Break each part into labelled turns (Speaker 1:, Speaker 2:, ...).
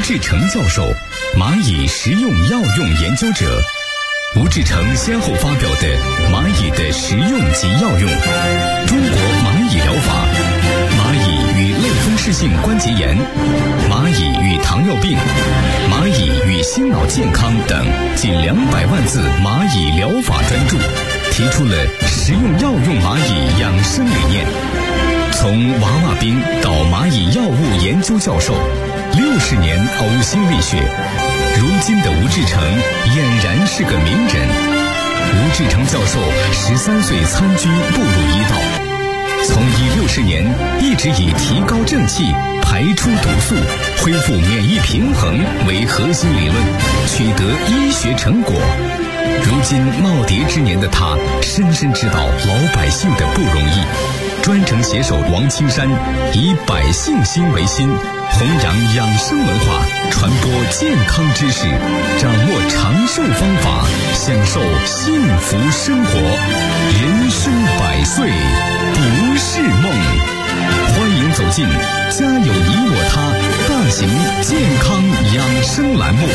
Speaker 1: 志成教授，蚂蚁食用药用研究者。吴志成先后发表的《蚂蚁的食用及药用》、《中国蚂蚁疗法》、《蚂蚁与类风湿性关节炎》、《蚂蚁与糖尿病》、《蚂蚁与心脑健康》等近200万字蚂蚁疗法专著，提出了食用药用蚂蚁养生理念。从娃娃兵到蚂蚁药物研究教授，60年呕心沥血，如今的吴志成俨然是个名人。吴志成教授13岁参军步入医道，从医60年一直以提高正气、排出毒素、恢复免疫平衡为核心理论，取得医学成果。如今耄耋之年的他，深深知道老百姓的不容易，专程携手王青山，以百姓心为心，弘扬养生文化，传播健康知识，掌握长寿方法，享受幸福生活。人生100岁不是梦。欢迎走进家有你我他大型健康养生栏目。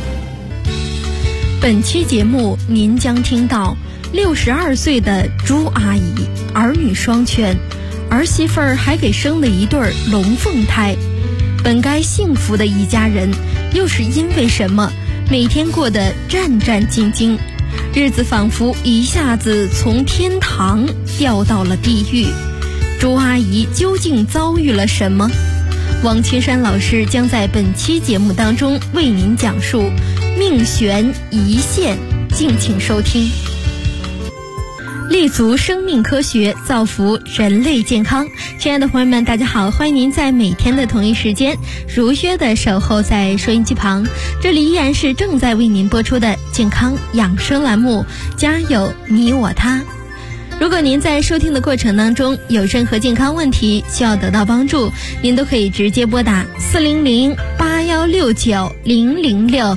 Speaker 2: 本期节目您将听到62岁的朱阿姨，儿女双全，儿媳妇儿还给生了一对龙凤胎。本该幸福的一家人，又是因为什么每天过得战战兢兢，日子仿佛一下子从天堂掉到了地狱。朱阿姨究竟遭遇了什么？王青山老师将在本期节目当中为您讲述命悬一线，敬请收听。立足生命科学，造福人类健康。亲爱的朋友们，大家好，欢迎您在每天的同一时间如约的守候在收音机旁，这里依然是正在为您播出的健康养生栏目，家有你我他。如果您在收听的过程当中有任何健康问题需要得到帮助，您都可以直接拨打400-8169-006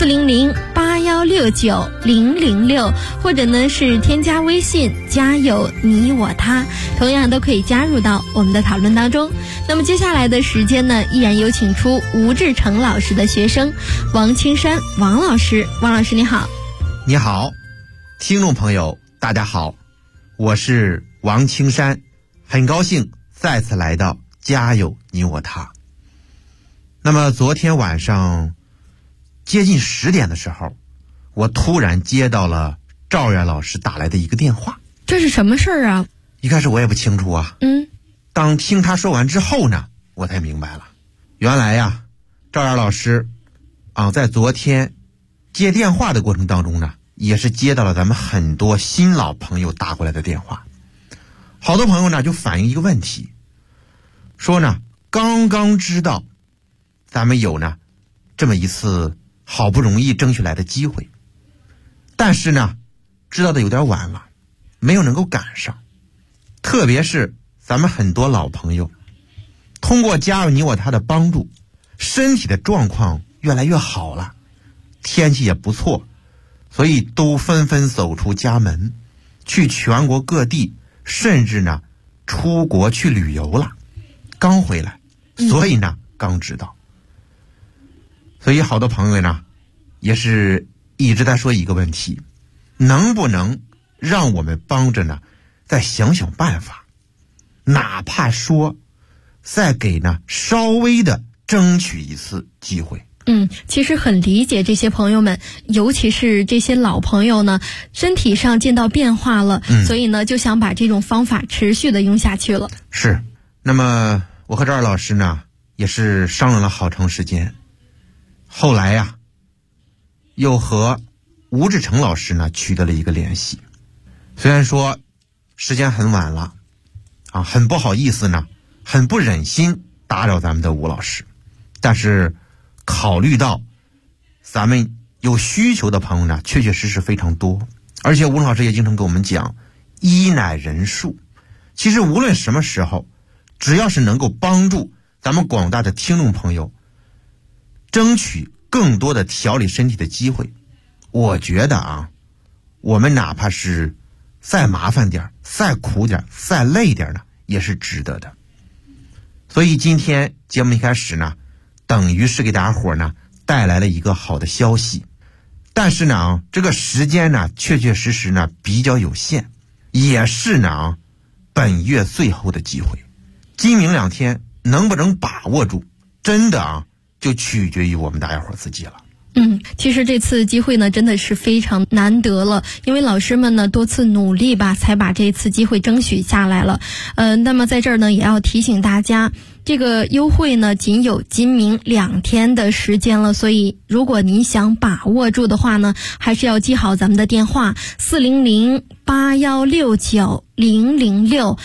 Speaker 2: 400-8169-006，或者呢是添加微信家有你我他，同样都可以加入到我们的讨论当中。那么接下来的时间呢，依然有请出吴志成老师的学生王青山王老师。王老师你好。
Speaker 3: 你好，听众朋友大家好，我是王青山，很高兴再次来到家有你我他。那么昨天晚上接近10点的时候，我突然接到了赵远老师打来的一个电话。
Speaker 2: 这是什么事儿啊？
Speaker 3: 一开始我也不清楚啊。当听他说完之后呢，我才明白了。原来呀，赵远老师在昨天接电话的过程当中呢，也是接到了咱们很多新老朋友打过来的电话。好多朋友呢就反映一个问题，说呢刚刚知道咱们有呢这么一次好不容易争取来的机会，但是呢知道的有点晚了，没有能够赶上。特别是咱们很多老朋友通过家有你我他的帮助，身体的状况越来越好了，天气也不错，所以都纷纷走出家门，去全国各地，甚至呢出国去旅游了。刚回来，所以呢刚知道。所以好多朋友呢也是一直在说一个问题，能不能让我们帮着呢再想想办法，哪怕说再给呢稍微的争取一次机会。
Speaker 2: 其实很理解这些朋友们，尤其是这些老朋友呢，身体上见到变化了，所以呢就想把这种方法持续的用下去了。
Speaker 3: 是，那么我和赵老师呢也是商量了好长时间，后来呀又和吴志成老师呢取得了一个联系。虽然说时间很晚了很不好意思呢，很不忍心打扰咱们的吴老师，但是考虑到咱们有需求的朋友呢确确实实非常多，而且吴老师也经常跟我们讲医乃人术。其实无论什么时候，只要是能够帮助咱们广大的听众朋友争取更多的调理身体的机会，我觉得我们哪怕是再麻烦点、再苦点、再累点呢，也是值得的。所以今天节目一开始呢， 等于是给大家伙呢带来了一个好的消息。但是呢这个时间呢确确实实呢比较有限，也是呢本月最后的机会。今明2天能不能把握住，真的就取决于我们大家伙自己了。
Speaker 2: 其实这次机会呢真的是非常难得了，因为老师们呢多次努力吧，才把这次机会争取下来了。那么在这儿呢也要提醒大家，这个优惠呢仅有今明2天的时间了，所以如果您想把握住的话呢，还是要记好咱们的电话40081690006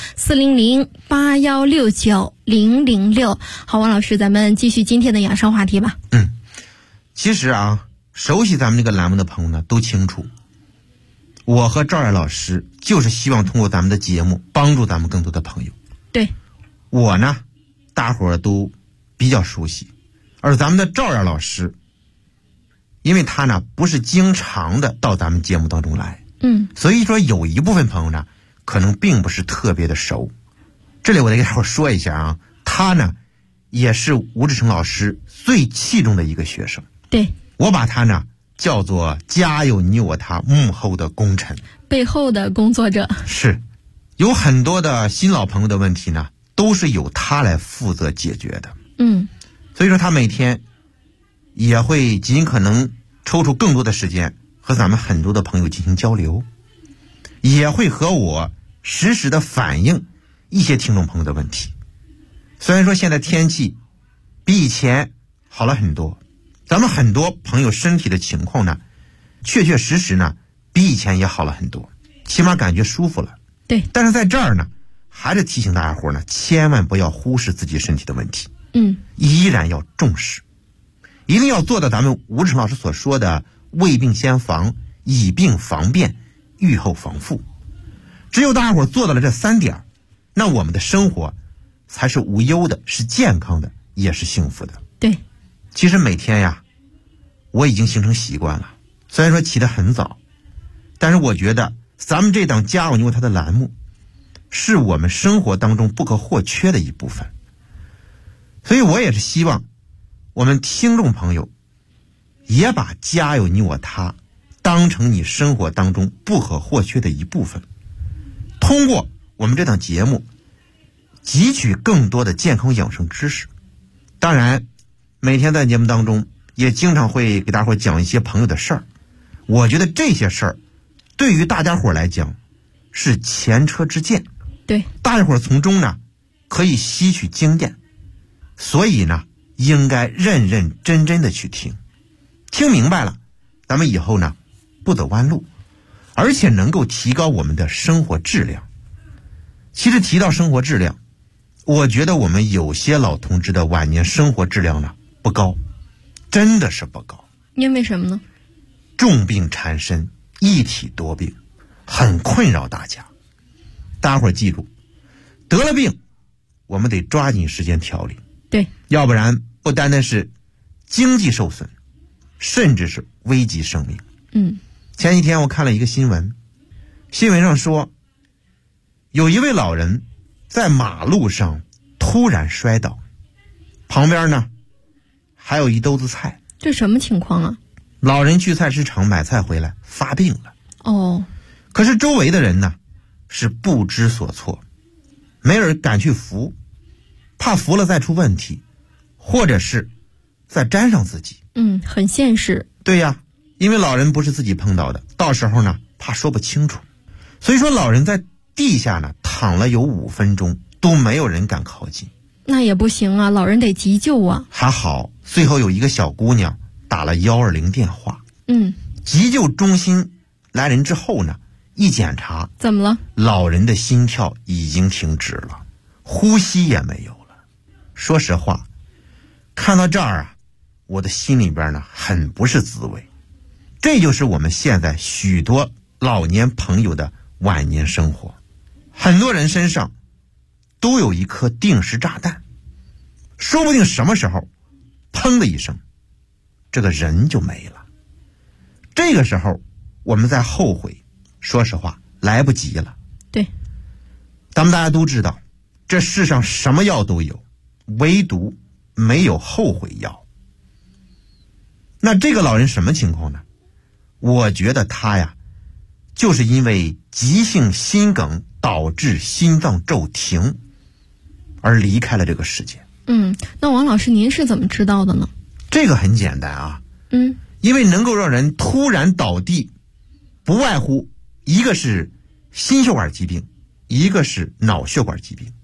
Speaker 2: 40081690006。好，王老师，咱们继续今天的养生话题吧。
Speaker 3: 其实熟悉咱们这个栏目的朋友呢都清楚，我和赵燕老师就是希望通过咱们的节目帮助咱们更多的朋友。
Speaker 2: 对，
Speaker 3: 我呢大伙儿都比较熟悉，而咱们的赵燕老师，因为他呢不是经常的到咱们节目当中来，所以说有一部分朋友呢可能并不是特别的熟。这里我得给大伙儿说一下他呢也是吴志成老师最器重的一个学生。
Speaker 2: 对，
Speaker 3: 我把他呢叫做家有你我他幕后的功臣，
Speaker 2: 背后的工作者。
Speaker 3: 是，有很多的新老朋友的问题呢都是由他来负责解决的。所以说他每天也会尽可能抽出更多的时间和咱们很多的朋友进行交流，也会和我实时的反映一些听众朋友的问题。虽然说现在天气比以前好了很多，咱们很多朋友身体的情况呢确确实实呢比以前也好了很多，起码感觉舒服了。
Speaker 2: 对，
Speaker 3: 但是在这儿呢还是提醒大家伙呢，千万不要忽视自己身体的问题，依然要重视，一定要做到咱们吴志成老师所说的未病先防，以病防变，预后防复。只有大家伙做到了这3点，那我们的生活才是无忧的，是健康的，也是幸福的。
Speaker 2: 对，
Speaker 3: 其实每天呀我已经形成习惯了，虽然说起得很早，但是我觉得咱们这档家有你我他的栏目是我们生活当中不可或缺的一部分。所以我也是希望我们听众朋友也把家有你我他当成你生活当中不可或缺的一部分，通过我们这档节目汲取更多的健康养生知识。当然每天在节目当中也经常会给大伙讲一些朋友的事儿，我觉得这些事儿对于大家伙来讲是前车之鉴，
Speaker 2: 对，
Speaker 3: 大家伙从中呢可以吸取经验，所以呢应该认认真真的去听，听明白了咱们以后呢不走弯路，而且能够提高我们的生活质量。其实提到生活质量，我觉得我们有些老同志的晚年生活质量呢不高，真的是不高。
Speaker 2: 因为什么呢？
Speaker 3: 重病缠身，一体多病，很困扰大家。大家伙记住，得了病我们得抓紧时间调理，
Speaker 2: 对，
Speaker 3: 要不然不单单是经济受损，甚至是危及生命。前几天我看了一个新闻，新闻上说有一位老人在马路上突然摔倒，旁边呢还有一兜子菜。
Speaker 2: 这什么情况啊？
Speaker 3: 老人去菜市场买菜回来发病了。可是周围的人呢是不知所措，没人敢去扶，怕扶了再出问题，或者是再沾上自己。
Speaker 2: 很现实。
Speaker 3: 对呀，因为老人不是自己碰到的，到时候呢怕说不清楚，所以说老人在地下呢躺了有5分钟都没有人敢靠近。
Speaker 2: 那也不行啊，老人得急救啊。
Speaker 3: 还好最后有一个小姑娘打了120电话。急救中心来人之后呢，一检查，
Speaker 2: 怎么了？
Speaker 3: 老人的心跳已经停止了，呼吸也没有了。说实话，看到这儿我的心里边呢很不是滋味。这就是我们现在许多老年朋友的晚年生活，很多人身上都有一颗定时炸弹，说不定什么时候砰的一声，这个人就没了。这个时候我们再后悔，说实话来不及了。
Speaker 2: 对，
Speaker 3: 咱们大家都知道这世上什么药都有，唯独没有后悔药。那这个老人什么情况呢？我觉得他呀，就是因为急性心梗导致心脏骤停而离开了这个世界。
Speaker 2: 那王老师您是怎么知道的呢？
Speaker 3: 这个很简单啊。因为能够让人突然倒地，不外乎一个是心血管疾病，一个是脑血管疾病。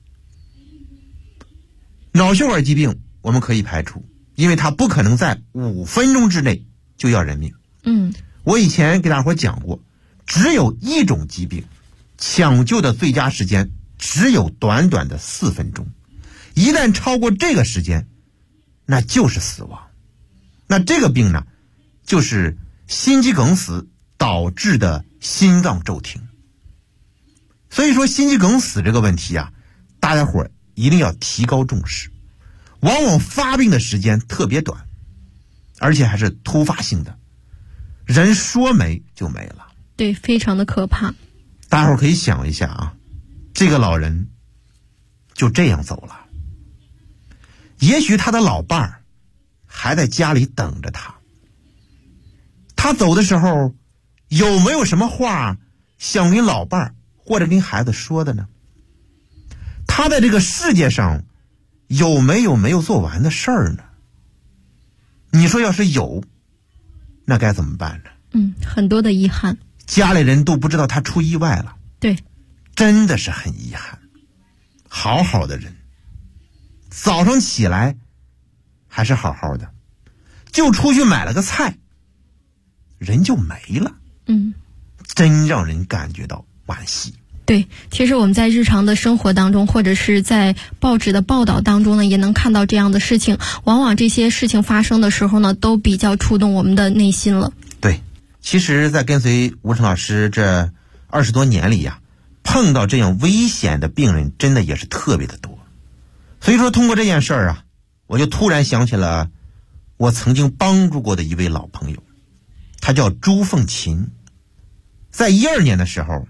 Speaker 3: 脑血管疾病我们可以排除，因为它不可能在5分钟之内就要人命。我以前给大伙讲过，只有一种疾病抢救的最佳时间只有短短的4分钟，一旦超过这个时间，那就是死亡。那这个病呢，就是心肌梗死导致的心脏骤停。所以说心肌梗死这个问题啊，大家伙一定要提高重视。往往发病的时间特别短，而且还是突发性的，人说没就没了。
Speaker 2: 对，非常的可怕。
Speaker 3: 大伙可以想一下啊，这个老人就这样走了，也许他的老伴儿还在家里等着他。他走的时候有没有什么话想跟老伴儿或者跟孩子说的呢？他在这个世界上有没有做完的事儿呢？你说要是有，那该怎么办呢？
Speaker 2: 很多的遗憾，
Speaker 3: 家里人都不知道他出意外了。
Speaker 2: 对，
Speaker 3: 真的是很遗憾。好好的人，早上起来还是好好的，就出去买了个菜，人就没了。真让人感觉到惋惜。
Speaker 2: 对，其实我们在日常的生活当中，或者是在报纸的报道当中呢，也能看到这样的事情。往往这些事情发生的时候呢，都比较触动我们的内心了。
Speaker 3: 对，其实在跟随吴成老师这20多年里呀，碰到这样危险的病人真的也是特别的多。所以说通过这件事儿啊，我就突然想起了我曾经帮助过的一位老朋友，他叫朱凤琴。在12年的时候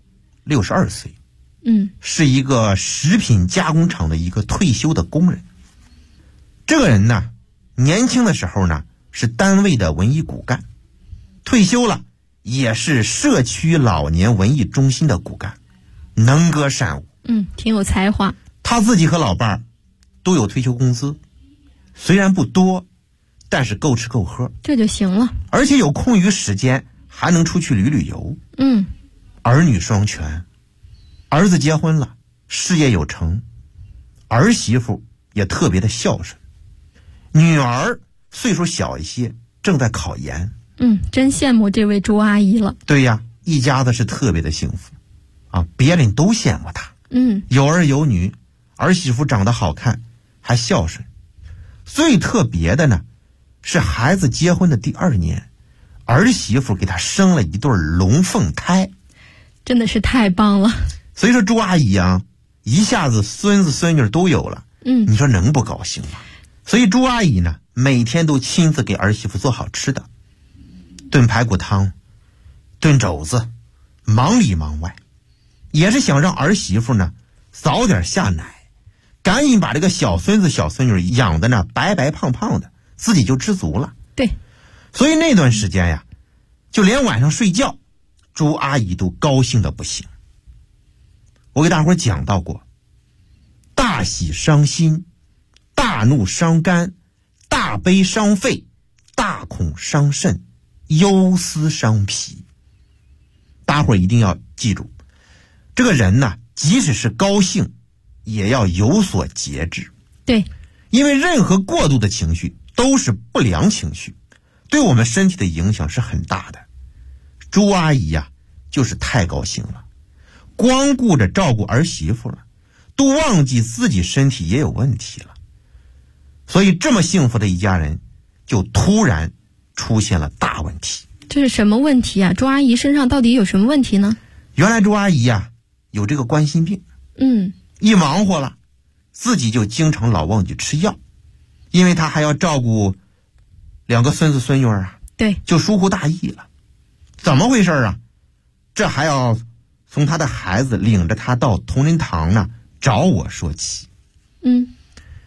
Speaker 3: ，62岁，是一个食品加工厂的一个退休的工人。这个人呢，年轻的时候呢是单位的文艺骨干，退休了也是社区老年文艺中心的骨干，能歌善舞，
Speaker 2: 挺有才华。
Speaker 3: 他自己和老伴儿都有退休工资，虽然不多，但是够吃够喝，
Speaker 2: 这就行了。
Speaker 3: 而且有空余时间还能出去旅游。儿女双全，儿子结婚了，事业有成，儿媳妇也特别的孝顺，女儿岁数小一些，正在考研。
Speaker 2: 真羡慕这位朱阿姨了。
Speaker 3: 对呀，一家子是特别的幸福啊，别人都羡慕她。有儿有女，儿媳妇长得好看，还孝顺。最特别的呢，是孩子结婚的第2年，儿媳妇给他生了一对龙凤胎，
Speaker 2: 真的是太棒了。
Speaker 3: 所以说朱阿姨啊，一下子孙子孙女都有了，你说能不高兴吗？所以朱阿姨呢，每天都亲自给儿媳妇做好吃的，炖排骨汤，炖肘子，忙里忙外，也是想让儿媳妇呢早点下奶，赶紧把这个小孙子小孙女养的呢白白胖胖的，自己就知足了。
Speaker 2: 对，
Speaker 3: 所以那段时间呀，就连晚上睡觉，朱阿姨都高兴的不行。我给大伙讲到过，大喜伤心，大怒伤肝，大悲伤肺，大恐伤肾，忧思伤脾。大伙一定要记住，这个人呢，即使是高兴，也要有所节制。
Speaker 2: 对，
Speaker 3: 因为任何过度的情绪都是不良情绪，对我们身体的影响是很大的。朱阿姨呀，就是太高兴了，光顾着照顾儿媳妇了，都忘记自己身体也有问题了。所以这么幸福的一家人，就突然出现了大问题。
Speaker 2: 这是什么问题啊？朱阿姨身上到底有什么问题呢？
Speaker 3: 原来朱阿姨呀，有这个冠心病。一忙活了，自己就经常老忘记吃药，因为她还要照顾2个孙子孙女啊，
Speaker 2: 对，
Speaker 3: 就疏忽大意了。怎么回事啊？这还要从他的孩子领着他到同仁堂呢找我说起。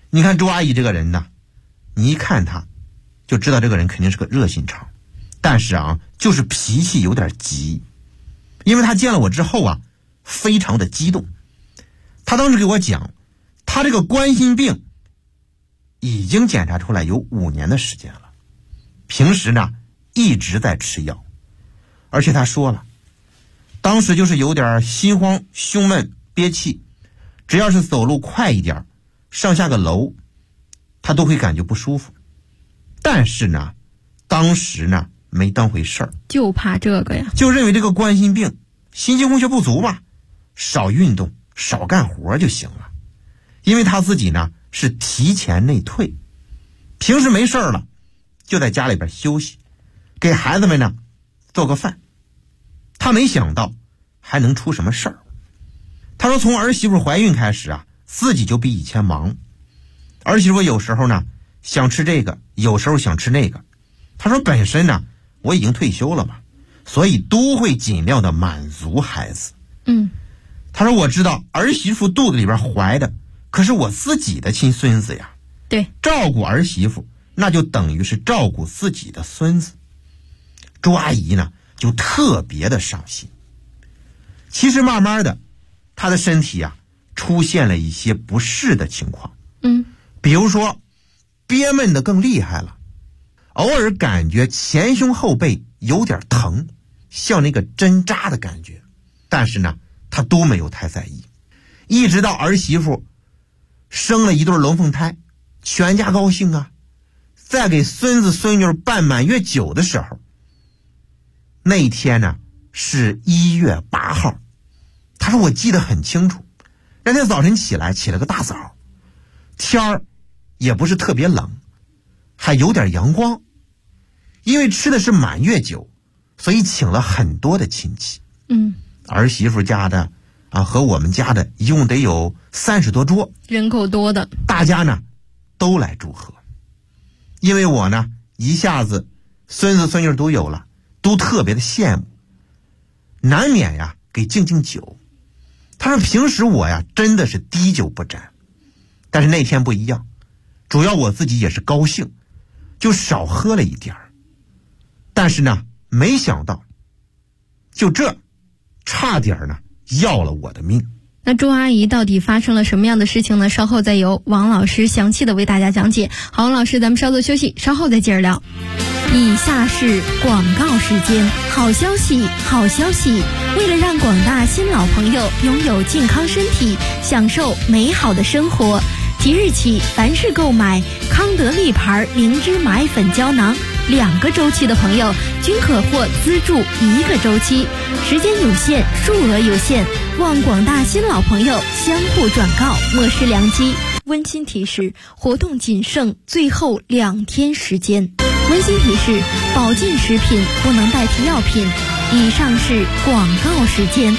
Speaker 3: 你看周阿姨这个人呢，你一看她就知道这个人肯定是个热心肠，但是啊，就是脾气有点急。因为她见了我之后啊，非常的激动。她当时给我讲，她这个冠心病已经检查出来有5年的时间了，平时呢一直在吃药，而且她说了，当时就是有点心慌、胸闷、憋气，只要是走路快一点，上下个楼，她都会感觉不舒服。但是呢，当时呢没当回事儿，
Speaker 2: 就怕这个呀，
Speaker 3: 就认为这个冠心病心肌供血不足吧，少运动少干活就行了。因为他自己呢是提前内退，平时没事了就在家里边休息，给孩子们呢做个饭。他没想到还能出什么事儿。他说从儿媳妇怀孕开始啊，自己就比以前忙。儿媳妇有时候呢想吃这个，有时候想吃那个。他说本身呢我已经退休了嘛，所以都会尽量的满足孩子。他说我知道儿媳妇肚子里边怀的可是我自己的亲孙子呀，
Speaker 2: 对，
Speaker 3: 照顾儿媳妇那就等于是照顾自己的孙子。周阿姨呢就特别的伤心。其实慢慢的她的身体啊出现了一些不适的情况，比如说憋闷的更厉害了，偶尔感觉前胸后背有点疼，像那个针扎的感觉，但是呢她都没有太在意。一直到儿媳妇生了一对龙凤胎，全家高兴啊，在给孙子孙女办满月酒的时候，那一天呢是1月8号，他说我记得很清楚，那天早晨起来起了个大早，天儿也不是特别冷，还有点阳光。因为吃的是满月酒，所以请了很多的亲戚。儿媳妇家的啊和我们家的一共得有30多桌，
Speaker 2: 人口多的，
Speaker 3: 大家呢都来祝贺。因为我呢一下子孙子孙女都有了，都特别的羡慕，难免呀给敬敬酒。他说平时我呀真的是滴酒不沾，但是那天不一样，主要我自己也是高兴，就少喝了一点儿。但是呢没想到就这差点呢要了我的命。
Speaker 2: 那周阿姨到底发生了什么样的事情呢？稍后再由王老师详细的为大家讲解。好，王老师，咱们稍作休息，稍后再接着聊。以下是广告时间。好消息，好消息！为了让广大新老朋友拥有健康身体，享受美好的生活，即日起，凡是购买康德利牌灵芝麻粉胶囊2个周期的朋友，均可获资助1个周期，时间有限，数额有限，望广大新老朋友相互转告，莫失良机。温馨提示：活动仅剩最后2天时间。温馨提示：保健食品不能代替药品。以上是广告时间。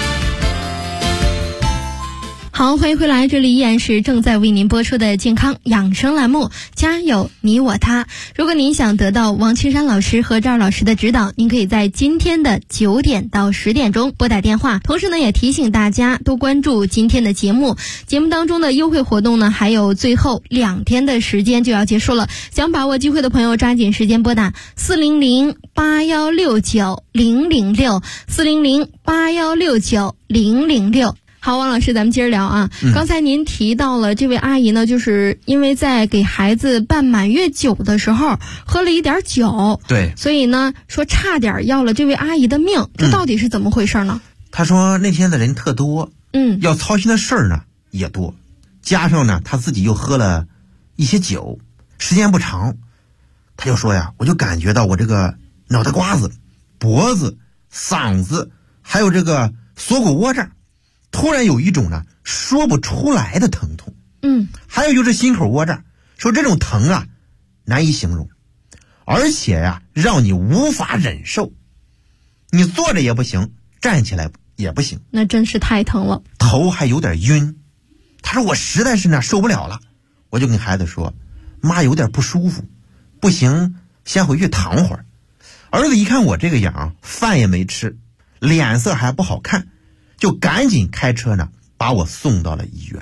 Speaker 2: 好，欢迎回来，这里依然是正在为您播出的健康养生栏目，家有你我他。如果您想得到王青山老师和赵老师的指导，您可以在今天的9点到10点钟拨打电话。同时呢，也提醒大家多关注今天的节目当中的优惠活动呢，还有最后2天的时间就要结束了。想把握机会的朋友，抓紧时间拨打400-8169-006，400-8169-006。好，王老师，咱们接着聊啊。刚才您提到了这位阿姨呢，就是因为在给孩子办满月酒的时候喝了一点酒，
Speaker 3: 对，
Speaker 2: 所以呢说差点要了这位阿姨的命，这到底是怎么回事呢？
Speaker 3: 他说那天的人特多，要操心的事儿呢也多，加上呢他自己又喝了一些酒，时间不长，他就说呀，我就感觉到我这个脑袋瓜子、脖子、嗓子还有这个锁骨窝这儿突然有一种呢说不出来的疼痛，还有就是心口窝这儿，说这种疼啊难以形容，而且呀让你无法忍受，你坐着也不行，站起来也不行，
Speaker 2: 那真是太疼了，
Speaker 3: 头还有点晕。他说我实在是呢受不了了，我就跟孩子说，妈有点不舒服，不行先回去躺会儿。儿子一看我这个样，饭也没吃，脸色还不好看，就赶紧开车呢把我送到了医院。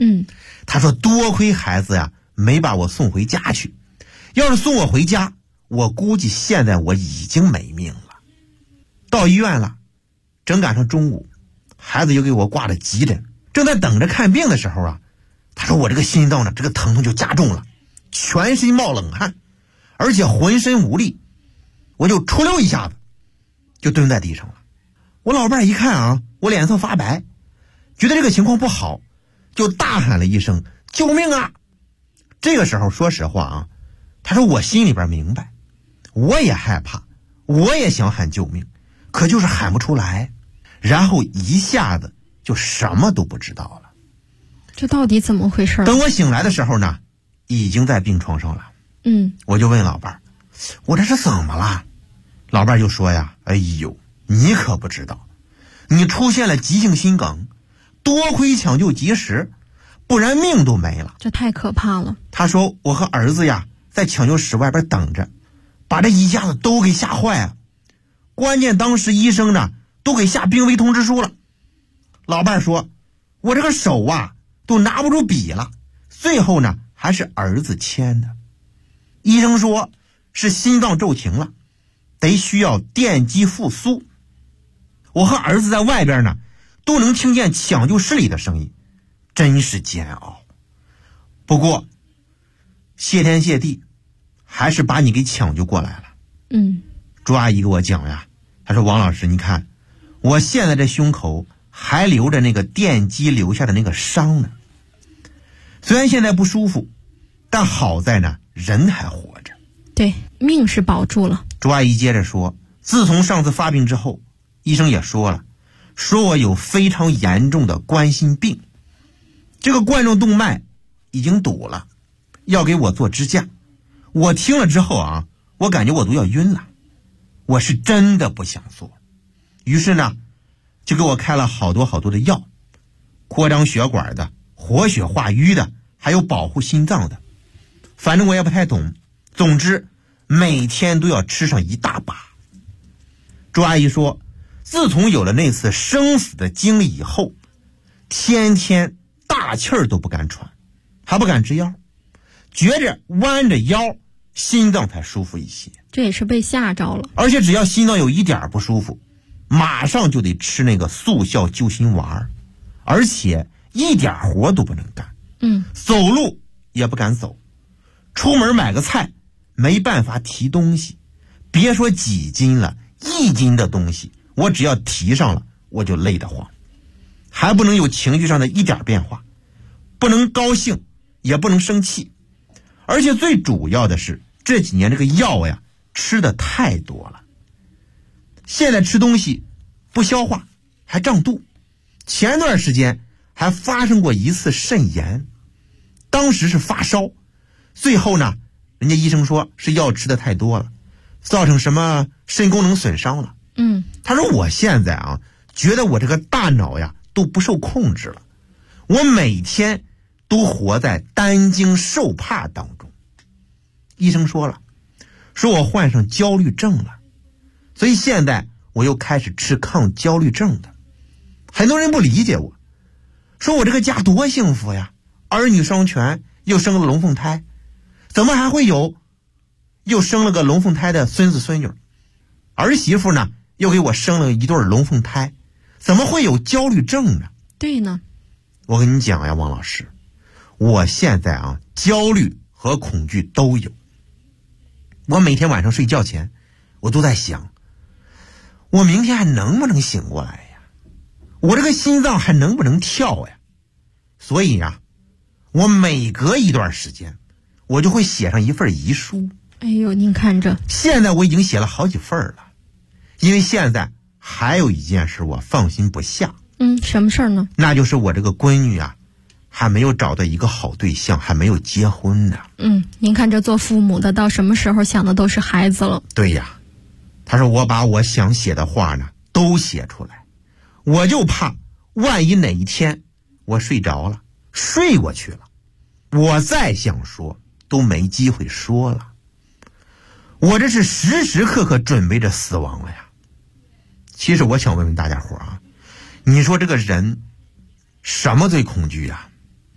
Speaker 3: 他说多亏孩子呀没把我送回家去，要是送我回家，我估计现在我已经没命了。到医院了，正赶上中午，孩子又给我挂了急诊。正在等着看病的时候啊，他说我这个心脏呢，这个疼痛就加重了，全身冒冷汗，而且浑身无力，我就出溜一下子就蹲在地上了。我老伴一看啊，我脸色发白，觉得这个情况不好，就大喊了一声救命啊！这个时候说实话啊，他说我心里边明白，我也害怕，我也想喊救命，可就是喊不出来，然后一下子就什么都不知道了。
Speaker 2: 这到底怎么回事？
Speaker 3: 等我醒来的时候呢，已经在病床上了。我就问老伴儿，我这是怎么了？老伴儿就说呀，哎呦，你可不知道，你出现了急性心梗，多亏抢救及时，不然命都没了。
Speaker 2: 这太可怕了。
Speaker 3: 他说我和儿子呀在抢救室外边等着，把这一家子都给吓坏了。关键当时医生呢都给下病危通知书了。老伴儿说我这个手啊都拿不住笔了，最后呢还是儿子签的。医生说是心脏骤停了，得需要电击复苏。我和儿子在外边呢都能听见抢救室里的声音，真是煎熬。不过谢天谢地，还是把你给抢救过来了。朱阿姨给我讲呀，她说王老师，你看我现在这胸口还留着那个电击留下的那个伤呢，虽然现在不舒服，但好在呢人还活着。
Speaker 2: 对，命是保住了。
Speaker 3: 朱阿姨接着说，自从上次发病之后，医生也说了，说我有非常严重的冠心病，这个冠状动脉已经堵了，要给我做支架。我听了之后啊，我感觉我都要晕了，我是真的不想做。于是呢就给我开了好多的药，扩张血管的，活血化瘀的，还有保护心脏的，反正我也不太懂，总之每天都要吃上一大把。朱阿姨说，自从有了那次生死的经历以后，天天大气儿都不敢喘，还不敢直腰，觉着弯着腰心脏才舒服一些。
Speaker 2: 这也是被吓着了。
Speaker 3: 而且只要心脏有一点不舒服，马上就得吃那个速效救心丸，而且一点活都不能干。走路也不敢走，出门买个菜没办法提东西，别说几斤了，1斤的东西我只要提上了我就累得慌。还不能有情绪上的一点变化，不能高兴也不能生气，而且最主要的是这几年这个药呀吃的太多了，现在吃东西不消化还胀肚，前段时间还发生过一次肾炎，当时是发烧，最后呢人家医生说是药吃的太多了，造成什么肾功能损伤了。他说我现在啊觉得我这个大脑呀都不受控制了，我每天都活在担惊受怕当中。医生说了，说我患上焦虑症了，所以现在我又开始吃抗焦虑症的。很多人不理解我，说我这个家多幸福呀，儿女双全，又生了龙凤胎，怎么还会有又生了个龙凤胎的孙子孙女，儿媳妇呢又给我生了一对龙凤胎，怎么会有焦虑症呢？
Speaker 2: 对呢，
Speaker 3: 我跟你讲呀，王老师，我现在啊焦虑和恐惧都有。我每天晚上睡觉前我都在想，我明天还能不能醒过来呀？我这个心脏还能不能跳呀？所以呀，我每隔一段时间我就会写上一份遗书。
Speaker 2: 哎呦，您看着，
Speaker 3: 现在我已经写了好几份了，因为现在还有一件事我放心不下。
Speaker 2: 什么事儿呢？
Speaker 3: 那就是我这个闺女啊还没有找到一个好对象，还没有结婚呢。
Speaker 2: 您看这做父母的到什么时候想的都是孩子了。
Speaker 3: 对呀，他说我把我想写的话呢都写出来，我就怕万一哪一天我睡着了，睡过去了，我再想说都没机会说了。我这是时时刻刻准备着死亡了呀。其实我想问问大家伙啊，你说这个人什么最恐惧啊？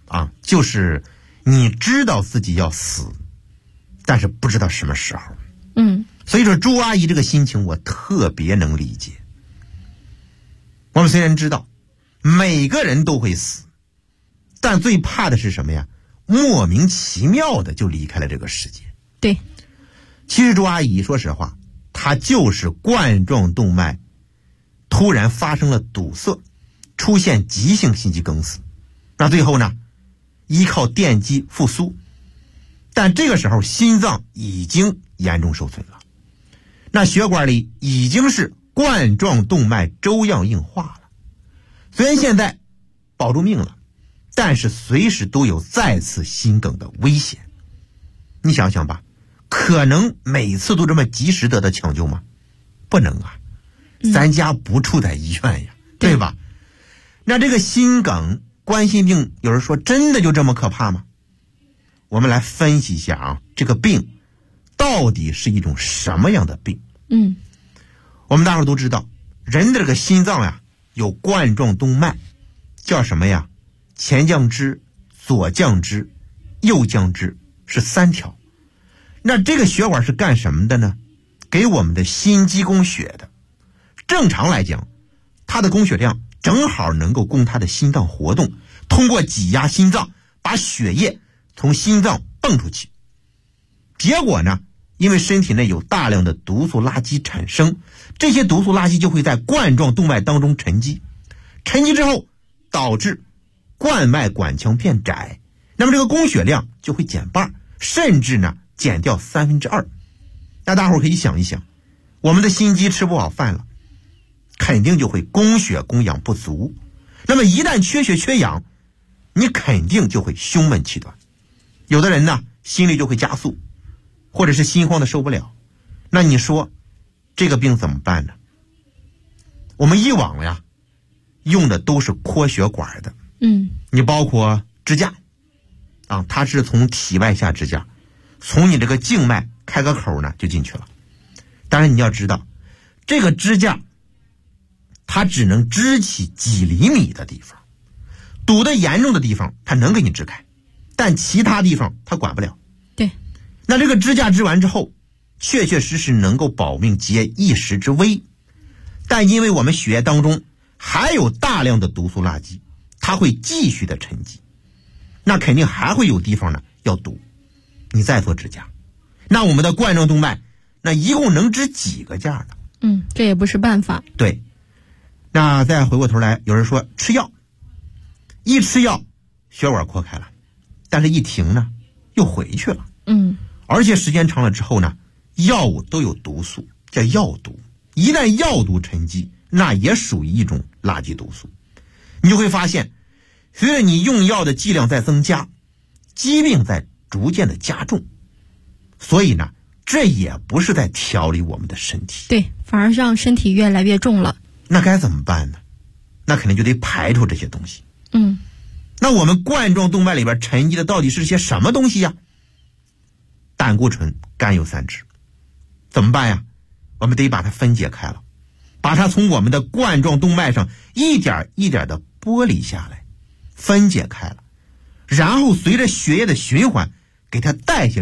Speaker 3: 就是你知道自己要死，但是不知道什么时候。所以说朱阿姨这个心情我特别能理解。我们虽然知道每个人都会死，但最怕的是什么呀？莫名其妙的就离开了这个世界。
Speaker 2: 对，
Speaker 3: 其实朱阿姨说实话，她就是冠状动脉突然发生了堵塞，出现急性心肌梗死。那最后呢，依靠电击复苏，但这个时候心脏已经严重受损了，那血管里已经是冠状动脉粥样硬化了。虽然现在保住命了，但是随时都有再次心梗的危险。你想想吧，可能每次都这么及时得到抢救吗？不能啊，咱家不住在医院呀，对吧？那这个心梗、冠心病，有人说真的就这么可怕吗？我们来分析一下这个病到底是一种什么样的病？我们大伙都知道，人的这个心脏呀，有冠状动脉，叫什么呀？前降支、左降支、右降支，是3条。那这个血管是干什么的呢？给我们的心肌供血的。正常来讲，它的供血量正好能够供它的心脏活动，通过挤压心脏把血液从心脏泵出去。结果呢，因为身体内有大量的毒素垃圾产生，这些毒素垃圾就会在冠状动脉当中沉积，沉积之后导致冠脉管腔变窄，那么这个供血量就会减半，甚至呢减掉2/3。那大伙可以想一想，我们的心肌吃不好饭了，肯定就会供血供氧不足，那么一旦缺血缺氧，你肯定就会胸闷气短，有的人呢心率就会加速，或者是心慌的受不了。那你说这个病怎么办呢？我们以往呀用的都是扩血管的，你包括支架它是从体外下支架，从你这个静脉开个口呢就进去了。当然你要知道，这个支架它只能支起几厘米的地方，堵得严重的地方它能给你支开，但其他地方它管不了。
Speaker 2: 对，
Speaker 3: 那这个支架支完之后，确确实实能够保命解一时之危，但因为我们血液当中还有大量的毒素垃圾，它会继续的沉积，那肯定还会有地方呢要堵，你再做支架，那我们的冠状动脉那一共能支几个架呢？
Speaker 2: 这也不是办法。
Speaker 3: 对，那再回过头来，有人说吃药，一吃药血管扩开了，但是一停呢又回去了。而且时间长了之后呢，药物都有毒素，叫药毒，一旦药毒沉积，那也属于一种垃圾毒素。你就会发现，随着你用药的剂量在增加，疾病在逐渐的加重，所以呢这也不是在调理我们的身体，
Speaker 2: 对，反而让身体越来越重了。
Speaker 3: 那该怎么办呢？那肯定就得排除这些东西。那我们冠状动脉里边沉积的到底是些什么东西呀？胆固醇、甘油三酯。怎么办呀？我们得把它分解开了，把它从我们的冠状动脉上一点一点的剥离下来，分解开了，然后随着血液的循环给它代谢